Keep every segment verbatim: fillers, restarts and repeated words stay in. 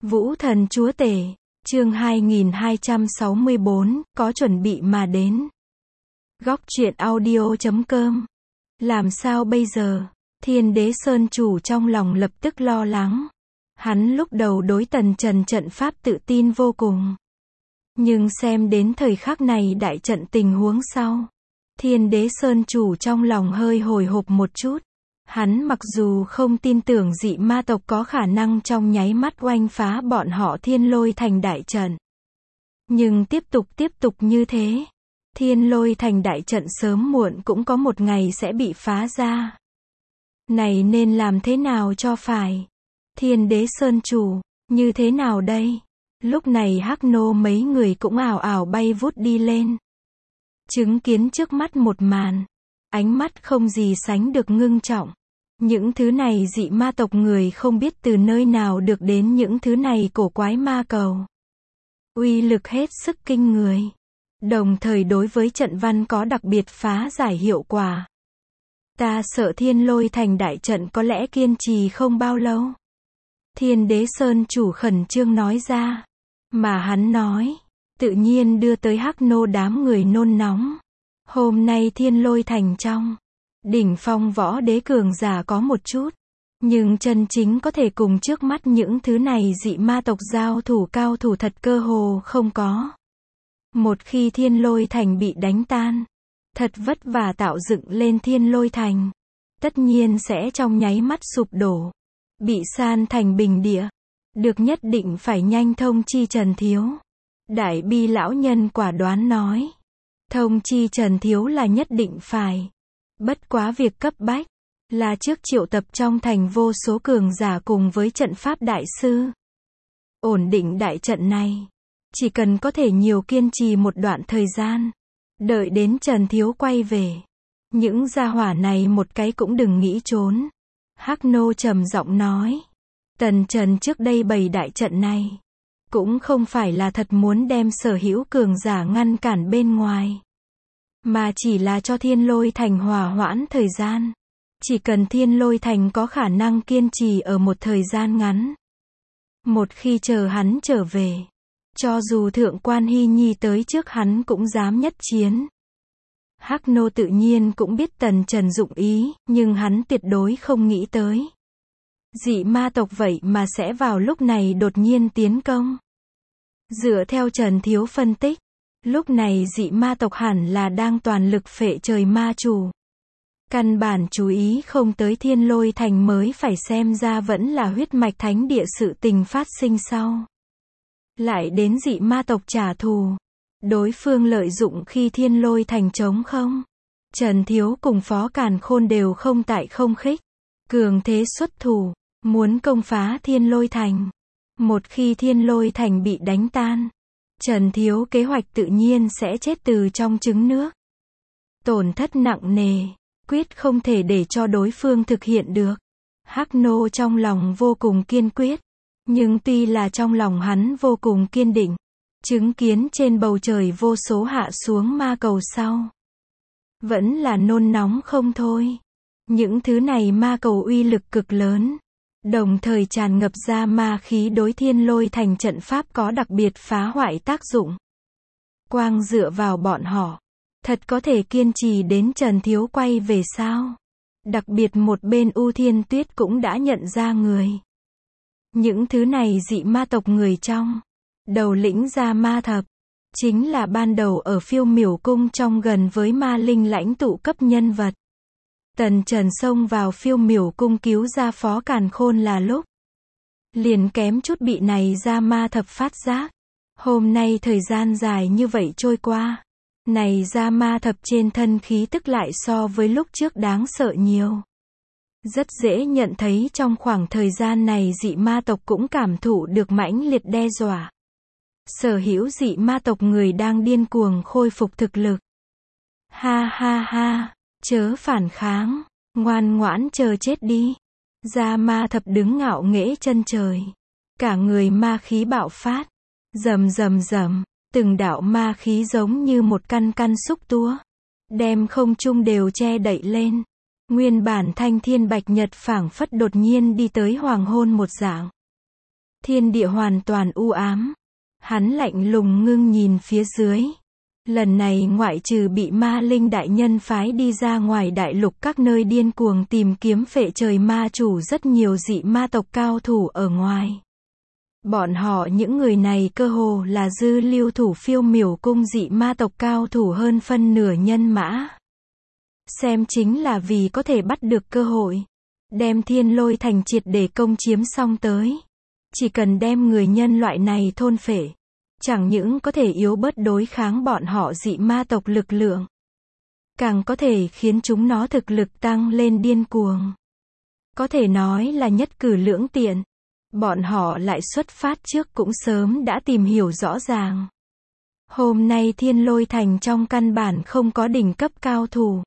Vũ thần chúa tể, chương hai nghìn hai trăm sáu mươi bốn, có chuẩn bị mà đến. Góc truyện audio chấm com. Làm sao bây giờ? Thiên Đế Sơn chủ trong lòng lập tức lo lắng. Hắn lúc đầu đối Tần Trần trận pháp tự tin vô cùng. Nhưng xem đến thời khắc này đại trận tình huống sau, Thiên Đế Sơn chủ trong lòng hơi hồi hộp một chút. Hắn mặc dù không tin tưởng dị ma tộc có khả năng trong nháy mắt oanh phá bọn họ Thiên Lôi Thành đại trận. Nhưng tiếp tục tiếp tục như thế, Thiên Lôi Thành đại trận sớm muộn cũng có một ngày sẽ bị phá ra. Này nên làm thế nào cho phải? Thiên Đế Sơn chủ, như thế nào đây? Lúc này Hắc Nô mấy người cũng ảo ảo bay vút đi lên. Chứng kiến trước mắt một màn, ánh mắt không gì sánh được ngưng trọng. Những thứ này dị ma tộc người không biết từ nơi nào được đến những thứ này cổ quái ma cầu. Uy lực hết sức kinh người. Đồng thời đối với trận văn có đặc biệt phá giải hiệu quả. Ta sợ Thiên Lôi Thành đại trận có lẽ kiên trì không bao lâu. Thiên Đế Sơn chủ khẩn trương nói ra. Mà hắn nói, tự nhiên đưa tới Hắc Nô đám người nôn nóng. Hôm nay Thiên Lôi Thành trong đỉnh phong võ đế cường giả có một chút, nhưng chân chính có thể cùng trước mắt những thứ này dị ma tộc giao thủ cao thủ thật cơ hồ không có. Một khi Thiên Lôi Thành bị đánh tan, thật vất vả tạo dựng lên Thiên Lôi Thành, tất nhiên sẽ trong nháy mắt sụp đổ, bị san thành bình địa. Được nhất định phải nhanh thông chi Trần Thiếu. Đại Bi lão nhân quả đoán nói. Thông chi Trần Thiếu là nhất định phải. Bất quá việc cấp bách là trước triệu tập trong thành vô số cường giả cùng với trận pháp đại sư. Ổn định đại trận này. Chỉ cần có thể nhiều kiên trì một đoạn thời gian. Đợi đến Trần Thiếu quay về. Những gia hỏa này một cái cũng đừng nghĩ trốn. Hắc Nô trầm giọng nói. Tần Trần trước đây bày đại trận này. Cũng không phải là thật muốn đem sở hữu cường giả ngăn cản bên ngoài. Mà chỉ là cho Thiên Lôi Thành hòa hoãn thời gian. Chỉ cần Thiên Lôi Thành có khả năng kiên trì ở một thời gian ngắn. Một khi chờ hắn trở về. Cho dù Thượng quan Hy Nhi tới trước hắn cũng dám nhất chiến. Hắc Nô tự nhiên cũng biết Tần Trần dụng ý, nhưng hắn tuyệt đối không nghĩ tới. Dị ma tộc vậy mà sẽ vào lúc này đột nhiên tiến công. Dựa theo Trần Thiếu phân tích, lúc này dị ma tộc hẳn là đang toàn lực phệ trời ma chủ. Căn bản chú ý không tới Thiên Lôi Thành mới phải xem ra vẫn là huyết mạch thánh địa sự tình phát sinh sau. Lại đến dị ma tộc trả thù. Đối phương lợi dụng khi Thiên Lôi Thành trống không. Trần Thiếu cùng Phó Càn Khôn đều không tại không khích. Cường thế xuất thủ. Muốn công phá Thiên Lôi Thành. Một khi Thiên Lôi Thành bị đánh tan, Trần Thiếu kế hoạch tự nhiên sẽ chết từ trong trứng nước. Tổn thất nặng nề, quyết không thể để cho đối phương thực hiện được. Hắc Nô trong lòng vô cùng kiên quyết, nhưng tuy là trong lòng hắn vô cùng kiên định, chứng kiến trên bầu trời vô số hạ xuống ma cầu sau, vẫn là nôn nóng không thôi. Những thứ này ma cầu uy lực cực lớn. Đồng thời tràn ngập ra ma khí đối Thiên Lôi Thành trận pháp có đặc biệt phá hoại tác dụng. Quang dựa vào bọn họ, thật có thể kiên trì đến Trần Thiếu quay về sao? Đặc biệt một bên U Thiên Tuyết cũng đã nhận ra người. Những thứ này dị ma tộc người trong, đầu lĩnh ra ma thập, chính là ban đầu ở Phiêu Miểu Cung trong gần với ma linh lãnh tụ cấp nhân vật. Tần Trần xông vào Phiêu Miểu Cung cứu ra Phó Càn Khôn là lúc liền kém chút bị này ra ma thập phát giác. Hôm nay thời gian dài như vậy trôi qua, này ra ma thập trên thân khí tức lại so với lúc trước đáng sợ nhiều. Rất dễ nhận thấy trong khoảng thời gian này dị ma tộc cũng cảm thụ được mãnh liệt đe dọa. Sở hữu dị ma tộc người đang điên cuồng khôi phục thực lực. Ha ha ha. Chớ phản kháng, ngoan ngoãn chờ chết đi. Ra ma thập đứng ngạo nghễ chân trời. Cả người ma khí bạo phát. Rầm rầm rầm, từng đạo ma khí giống như một căn căn xúc tua. Đem không trung đều che đậy lên. Nguyên bản thanh thiên bạch nhật phảng phất đột nhiên đi tới hoàng hôn một dạng. Thiên địa hoàn toàn u ám. Hắn lạnh lùng ngưng nhìn phía dưới. Lần này ngoại trừ bị ma linh đại nhân phái đi ra ngoài đại lục các nơi điên cuồng tìm kiếm phệ trời ma chủ rất nhiều dị ma tộc cao thủ ở ngoài. Bọn họ những người này cơ hồ là dư lưu thủ phiêu miểu cung dị ma tộc cao thủ hơn phân nửa nhân mã. Xem chính là vì có thể bắt được cơ hội. Đem Thiên Lôi Thành triệt để công chiếm xong tới. Chỉ cần đem người nhân loại này thôn phệ. Chẳng những có thể yếu bớt đối kháng bọn họ dị ma tộc lực lượng. Càng có thể khiến chúng nó thực lực tăng lên điên cuồng. Có thể nói là nhất cử lưỡng tiện. Bọn họ lại xuất phát trước cũng sớm đã tìm hiểu rõ ràng. Hôm nay Thiên Lôi Thành trong căn bản không có đỉnh cấp cao thủ.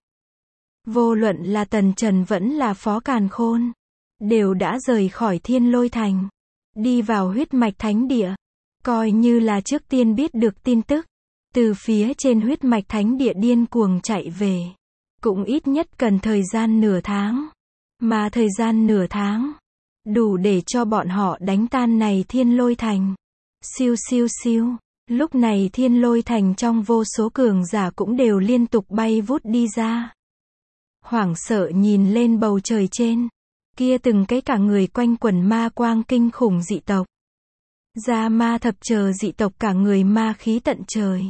Vô luận là Tần Trần vẫn là Phó Càn Khôn. Đều đã rời khỏi Thiên Lôi Thành. Đi vào huyết mạch thánh địa. Coi như là trước tiên biết được tin tức. Từ phía trên huyết mạch thánh địa điên cuồng chạy về. Cũng ít nhất cần thời gian nửa tháng. Mà thời gian nửa tháng. Đủ để cho bọn họ đánh tan này Thiên Lôi Thành. Siêu siêu siêu. Lúc này Thiên Lôi Thành trong vô số cường giả cũng đều liên tục bay vút đi ra. Hoảng sợ nhìn lên bầu trời trên. Kia từng cái cả người quanh quần ma quang kinh khủng dị tộc. Gia ma thập chờ dị tộc cả người ma khí tận trời.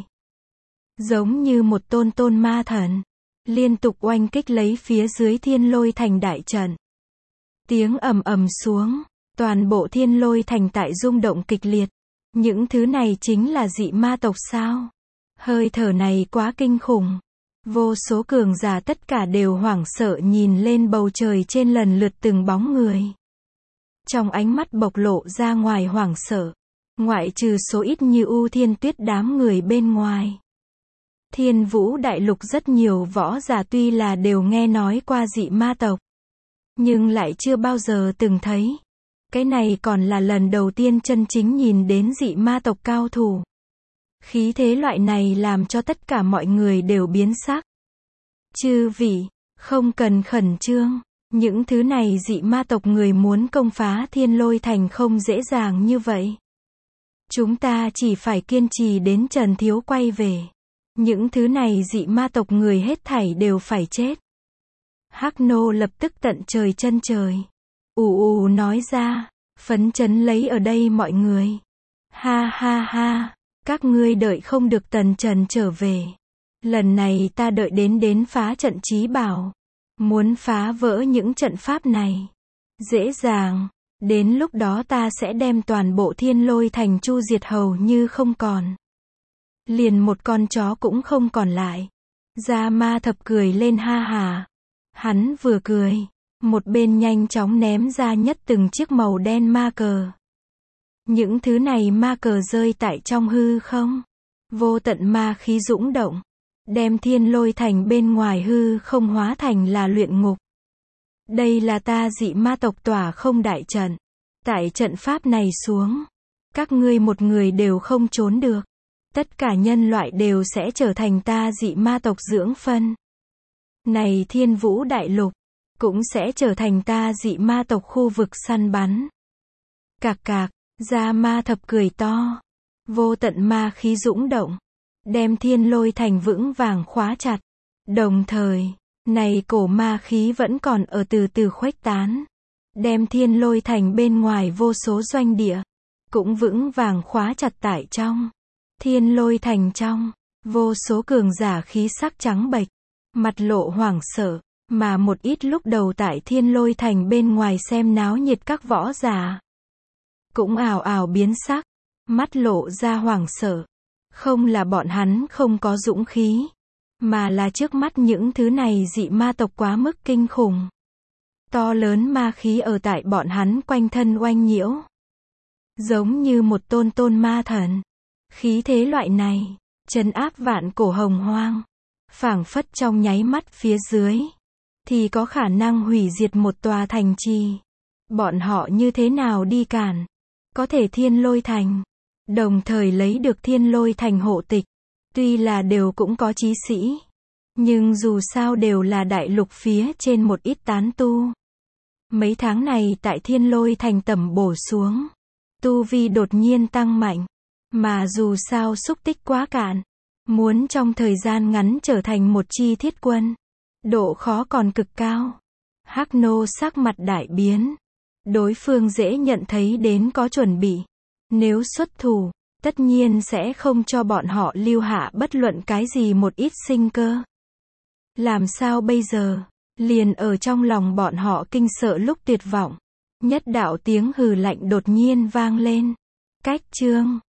Giống như một tôn tôn ma thần. Liên tục oanh kích lấy phía dưới Thiên Lôi Thành đại trận. Tiếng ầm ầm xuống. Toàn bộ Thiên Lôi Thành tại rung động kịch liệt. Những thứ này chính là dị ma tộc sao? Hơi thở này quá kinh khủng. Vô số cường giả tất cả đều hoảng sợ nhìn lên bầu trời trên lần lượt từng bóng người. Trong ánh mắt bộc lộ ra ngoài hoảng sợ. Ngoại trừ số ít như U Thiên Tuyết đám người bên ngoài. Thiên Vũ Đại Lục rất nhiều võ giả tuy là đều nghe nói qua dị ma tộc. Nhưng lại chưa bao giờ từng thấy. Cái này còn là lần đầu tiên chân chính nhìn đến dị ma tộc cao thủ. Khí thế loại này làm cho tất cả mọi người đều biến sắc. Chư vị, không cần khẩn trương. Những thứ này dị ma tộc người muốn công phá Thiên Lôi Thành không dễ dàng như vậy. Chúng ta chỉ phải kiên trì đến Trần Thiếu quay về. Những thứ này dị ma tộc người hết thảy đều phải chết. Hắc Nô lập tức tận trời chân trời. Ù ù nói ra, phấn chấn lấy ở đây mọi người. Ha ha ha, các ngươi đợi không được Tần Trần trở về. Lần này ta đợi đến đến phá trận chí bảo. Muốn phá vỡ những trận pháp này. Dễ dàng, đến lúc đó ta sẽ đem toàn bộ Thiên Lôi Thành chu diệt hầu như không còn. Liền một con chó cũng không còn lại. Gia Ma Thập cười lên ha hà. Hắn vừa cười, một bên nhanh chóng ném ra nhất từng chiếc màu đen ma cờ. Những thứ này ma cờ rơi tại trong hư không. Vô tận ma khí dũng động. Đem Thiên Lôi Thành bên ngoài hư không hóa thành là luyện ngục. Đây là ta dị ma tộc tỏa không đại trận. Tại trận pháp này xuống. Các ngươi một người đều không trốn được. Tất cả nhân loại đều sẽ trở thành ta dị ma tộc dưỡng phân. Này Thiên Vũ Đại Lục. Cũng sẽ trở thành ta dị ma tộc khu vực săn bắn. Cạc cạc, Gia Ma Thập cười to. Vô tận ma khí dũng động. Đem Thiên Lôi Thành vững vàng khóa chặt. Đồng thời, này cổ ma khí vẫn còn ở từ từ khuếch tán. Đem Thiên Lôi Thành bên ngoài vô số doanh địa. Cũng vững vàng khóa chặt tại trong. Thiên Lôi Thành trong. Vô số cường giả khí sắc trắng bệch. Mặt lộ hoảng sợ. Mà một ít lúc đầu tại Thiên Lôi Thành bên ngoài xem náo nhiệt các võ giả. Cũng ào ào biến sắc. Mắt lộ ra hoảng sợ. Không là bọn hắn không có dũng khí. Mà là trước mắt những thứ này dị ma tộc quá mức kinh khủng. To lớn ma khí ở tại bọn hắn quanh thân oanh nhiễu. Giống như một tôn tôn ma thần. Khí thế loại này, trấn áp vạn cổ hồng hoang. Phảng phất trong nháy mắt phía dưới. Thì có khả năng hủy diệt một tòa thành trì. Bọn họ như thế nào đi cản? Có thể Thiên Lôi Thành. Đồng thời lấy được Thiên Lôi Thành hộ tịch. Tuy là đều cũng có chí sĩ. Nhưng dù sao đều là đại lục phía trên một ít tán tu. Mấy tháng này tại Thiên Lôi Thành tẩm bổ xuống. tu vi đột nhiên tăng mạnh. Mà dù sao xúc tích quá cạn. Muốn trong thời gian ngắn trở thành một chi thiết quân. Độ khó còn cực cao. Hắc Nô sắc mặt đại biến. Đối phương dễ nhận thấy đến có chuẩn bị. Nếu xuất thủ, tất nhiên sẽ không cho bọn họ lưu hạ bất luận cái gì một ít sinh cơ. Làm sao bây giờ? Liền ở trong lòng bọn họ kinh sợ lúc tuyệt vọng. Nhất đạo tiếng hừ lạnh đột nhiên vang lên. Cách chương